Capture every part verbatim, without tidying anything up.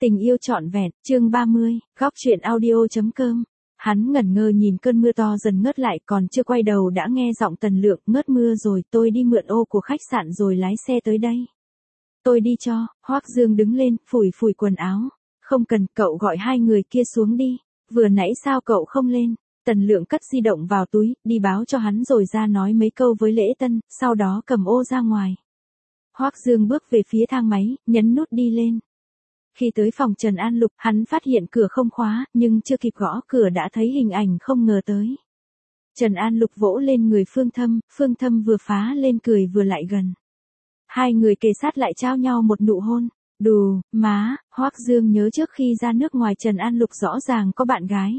Tình yêu trọn vẹn, chương ba mươi, góc truyện audio.com. Hắn ngẩn ngơ nhìn cơn mưa to dần ngớt lại, còn chưa quay đầu đã nghe giọng Tần Lượng: ngớt mưa rồi, tôi đi mượn ô của khách sạn rồi lái xe tới đây. Tôi đi cho. Hoắc Dương đứng lên, phủi phủi quần áo. Không cần, cậu gọi hai người kia xuống đi. Vừa nãy sao cậu không lên? Tần Lượng cất di động vào túi, đi báo cho hắn rồi ra nói mấy câu với Lễ Tân, sau đó cầm ô ra ngoài. Hoắc Dương bước về phía thang máy, nhấn nút đi lên. Khi tới phòng Trần An Lục, hắn phát hiện cửa không khóa, nhưng chưa kịp gõ cửa đã thấy hình ảnh không ngờ tới. Trần An Lục vỗ lên người Phương Thâm, Phương Thâm vừa phá lên cười vừa lại gần. Hai người kề sát lại trao nhau một nụ hôn. Đù, má, Hoắc Dương nhớ trước khi ra nước ngoài Trần An Lục rõ ràng có bạn gái.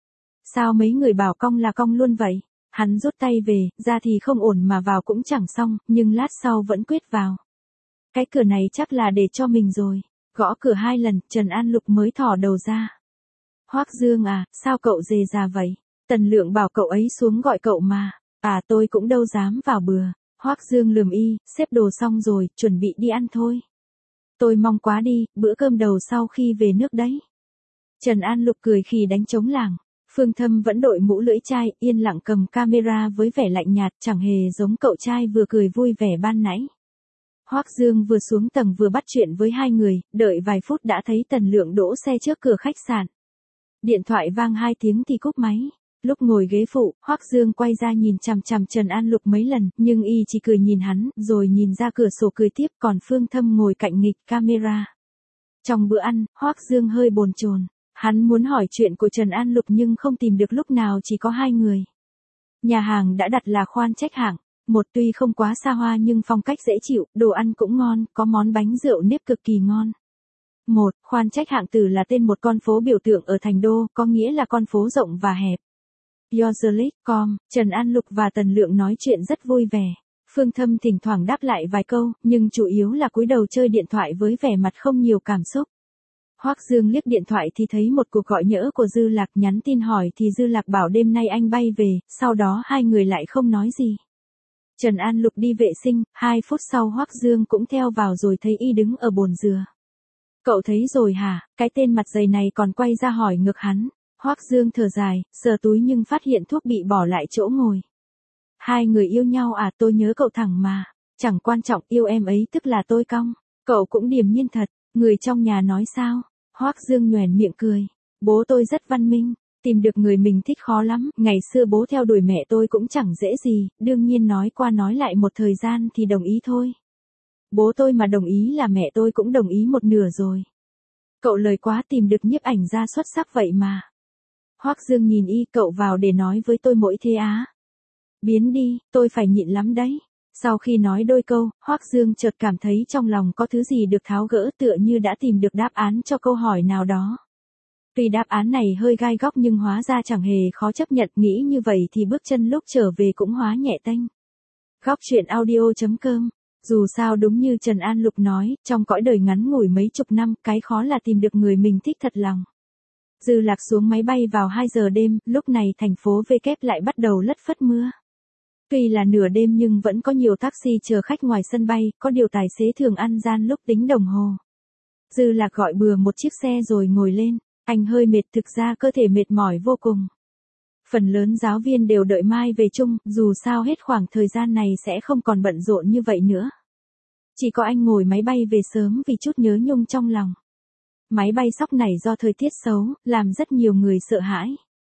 Sao mấy người bảo cong là cong luôn vậy? Hắn rút tay về, ra thì không ổn mà vào cũng chẳng xong, nhưng lát sau vẫn quyết vào. Cái cửa này chắc là để cho mình rồi. Gõ cửa hai lần, Trần An Lục mới thò đầu ra. Hoắc Dương à, sao cậu dề già vậy? Tần Lượng bảo cậu ấy xuống gọi cậu mà. À tôi cũng đâu dám vào bừa. Hoắc Dương lườm y, xếp đồ xong rồi, chuẩn bị đi ăn thôi. Tôi mong quá đi, bữa cơm đầu sau khi về nước đấy. Trần An Lục cười khì đánh trống lảng. Phương Thâm vẫn đội mũ lưỡi chai, yên lặng cầm camera với vẻ lạnh nhạt, chẳng hề giống cậu trai vừa cười vui vẻ ban nãy. Hoắc Dương vừa xuống tầng vừa bắt chuyện với hai người, đợi vài phút đã thấy Tần Lượng đỗ xe trước cửa khách sạn. Điện thoại vang hai tiếng thì cúp máy. Lúc ngồi ghế phụ, Hoắc Dương quay ra nhìn chằm chằm Trần An Lục mấy lần, nhưng y chỉ cười nhìn hắn, rồi nhìn ra cửa sổ cười tiếp, còn Phương Thâm ngồi cạnh nghịch camera. Trong bữa ăn, Hoắc Dương hơi bồn chồn. Hắn muốn hỏi chuyện của Trần An Lục nhưng không tìm được lúc nào chỉ có hai người. Nhà hàng đã đặt là khoan trách hạng. Một tuy không quá xa hoa nhưng phong cách dễ chịu, đồ ăn cũng ngon, có món bánh rượu nếp cực kỳ ngon. Một, khoan trách hạng từ là tên một con phố biểu tượng ở thành đô, có nghĩa là con phố rộng và hẹp. Yourlick chấm com, Trần An Lục và Tần Lượng nói chuyện rất vui vẻ. Phương Thâm thỉnh thoảng đáp lại vài câu, nhưng chủ yếu là cúi đầu chơi điện thoại với vẻ mặt không nhiều cảm xúc. Hoắc Dương liếc điện thoại thì thấy một cuộc gọi nhỡ của Dư Lạc, nhắn tin hỏi thì Dư Lạc bảo đêm nay anh bay về, sau đó hai người lại không nói gì. Trần An Lục đi vệ sinh, hai phút sau Hoắc Dương cũng theo vào rồi thấy y đứng ở bồn dừa. Cậu thấy rồi hả? Cái tên mặt dày này còn quay ra hỏi ngược hắn. Hoắc Dương thở dài, sờ túi nhưng phát hiện thuốc bị bỏ lại chỗ ngồi. Hai người yêu nhau à, tôi nhớ cậu thẳng mà. Chẳng quan trọng, yêu em ấy tức là tôi cong. Cậu cũng điềm nhiên thật. Người trong nhà nói sao? Hoắc Dương nhoẻn miệng cười. Bố tôi rất văn minh. Tìm được người mình thích khó lắm, ngày xưa bố theo đuổi mẹ tôi cũng chẳng dễ gì, đương nhiên nói qua nói lại một thời gian thì đồng ý thôi. Bố tôi mà đồng ý là mẹ tôi cũng đồng ý một nửa rồi. Cậu lời quá, tìm được nhiếp ảnh gia xuất sắc vậy mà. Hoắc Dương nhìn y, cậu vào để nói với tôi mỗi thế á? Biến đi, tôi phải nhịn lắm đấy. Sau khi nói đôi câu, Hoắc Dương chợt cảm thấy trong lòng có thứ gì được tháo gỡ, tựa như đã tìm được đáp án cho câu hỏi nào đó. Tuy đáp án này hơi gai góc nhưng hóa ra chẳng hề khó chấp nhận, nghĩ như vậy thì bước chân lúc trở về cũng hóa nhẹ tênh. Góc truyện audio.com. Dù sao đúng như Trần An Lục nói, trong cõi đời ngắn ngủi mấy chục năm, cái khó là tìm được người mình thích thật lòng. Dư Lạc xuống máy bay vào hai giờ đêm, lúc này thành phố V kép lại bắt đầu lất phất mưa. Tuy là nửa đêm nhưng vẫn có nhiều taxi chờ khách ngoài sân bay, có điều tài xế thường ăn gian lúc tính đồng hồ. Dư Lạc gọi bừa một chiếc xe rồi ngồi lên. Anh hơi mệt, thực ra cơ thể mệt mỏi vô cùng. Phần lớn giáo viên đều đợi mai về chung, dù sao hết khoảng thời gian này sẽ không còn bận rộn như vậy nữa. Chỉ có anh ngồi máy bay về sớm vì chút nhớ nhung trong lòng. Máy bay sóc này do thời tiết xấu, làm rất nhiều người sợ hãi.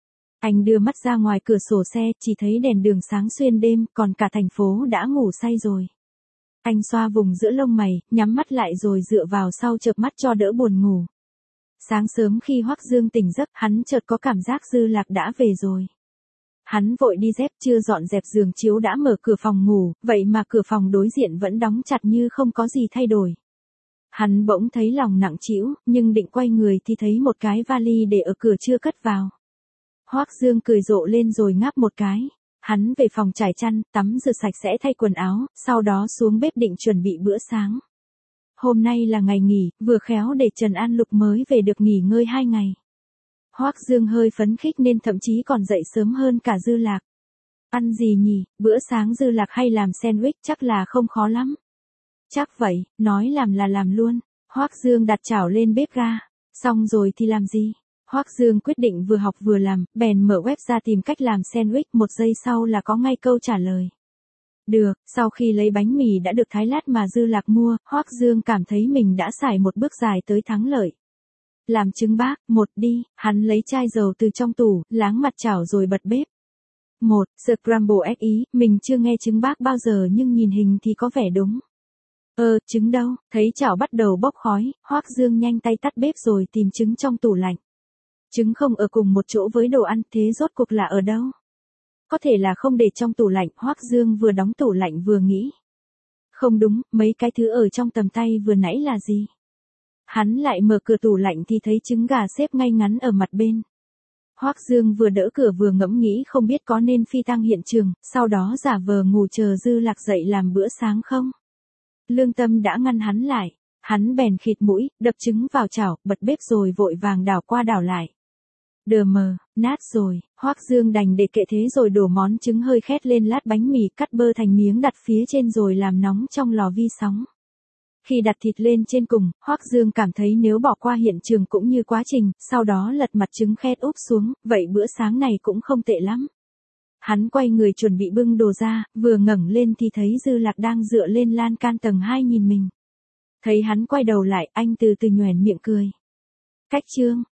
Anh đưa mắt ra ngoài cửa sổ xe, chỉ thấy đèn đường sáng xuyên đêm, còn cả thành phố đã ngủ say rồi. Anh xoa vùng giữa lông mày, nhắm mắt lại rồi dựa vào sau chợp mắt cho đỡ buồn ngủ. Sáng sớm khi Hoắc Dương tỉnh giấc, hắn chợt có cảm giác Dư Lạc đã về rồi. Hắn vội đi dép, chưa dọn dẹp giường chiếu đã mở cửa phòng ngủ, vậy mà cửa phòng đối diện vẫn đóng chặt như không có gì thay đổi. Hắn bỗng thấy lòng nặng trĩu, nhưng định quay người thì thấy một cái vali để ở cửa chưa cất vào. Hoắc Dương cười rộ lên rồi ngáp một cái. Hắn về phòng trải chăn, tắm rửa sạch sẽ thay quần áo, sau đó xuống bếp định chuẩn bị bữa sáng. Hôm nay là ngày nghỉ, vừa khéo để Trần An Lục mới về được nghỉ ngơi hai ngày. Hoắc Dương hơi phấn khích nên thậm chí còn dậy sớm hơn cả Dư Lạc. Ăn gì nhỉ, bữa sáng Dư Lạc hay làm sandwich chắc là không khó lắm. Chắc vậy, nói làm là làm luôn. Hoắc Dương đặt chảo lên bếp ga. Xong rồi thì làm gì? Hoắc Dương quyết định vừa học vừa làm, bèn mở web ra tìm cách làm sandwich, một giây sau là có ngay câu trả lời. Được, sau khi lấy bánh mì đã được thái lát mà Dư Lạc mua, Hoắc Dương cảm thấy mình đã xài một bước dài tới thắng lợi. Làm trứng bác, một đi, hắn lấy chai dầu từ trong tủ, láng mặt chảo rồi bật bếp. Một, scramble egg ý, mình chưa nghe trứng bác bao giờ nhưng nhìn hình thì có vẻ đúng. Ơ, trứng đâu, thấy chảo bắt đầu bốc khói, Hoắc Dương nhanh tay tắt bếp rồi tìm trứng trong tủ lạnh. Trứng không ở cùng một chỗ với đồ ăn, thế rốt cuộc là ở đâu? Có thể là không để trong tủ lạnh, Hoắc Dương vừa đóng tủ lạnh vừa nghĩ. Không đúng, mấy cái thứ ở trong tầm tay vừa nãy là gì? Hắn lại mở cửa tủ lạnh thì thấy trứng gà xếp ngay ngắn ở mặt bên. Hoắc Dương vừa đỡ cửa vừa ngẫm nghĩ không biết có nên phi tang hiện trường, sau đó giả vờ ngủ chờ Dư Lạc dậy làm bữa sáng không? Lương tâm đã ngăn hắn lại, hắn bèn khịt mũi, đập trứng vào chảo, bật bếp rồi vội vàng đảo qua đảo lại. Đờ mờ, nát rồi, Hoắc Dương đành để kệ thế rồi đổ món trứng hơi khét lên lát bánh mì, cắt bơ thành miếng đặt phía trên rồi làm nóng trong lò vi sóng. Khi đặt thịt lên trên cùng, Hoắc Dương cảm thấy nếu bỏ qua hiện trường cũng như quá trình, sau đó lật mặt trứng khét úp xuống, vậy bữa sáng này cũng không tệ lắm. Hắn quay người chuẩn bị bưng đồ ra, vừa ngẩng lên thì thấy Dư Lạc đang dựa lên lan can tầng hai nhìn mình. Thấy hắn quay đầu lại, anh từ từ nhoẻn miệng cười. Cách trương,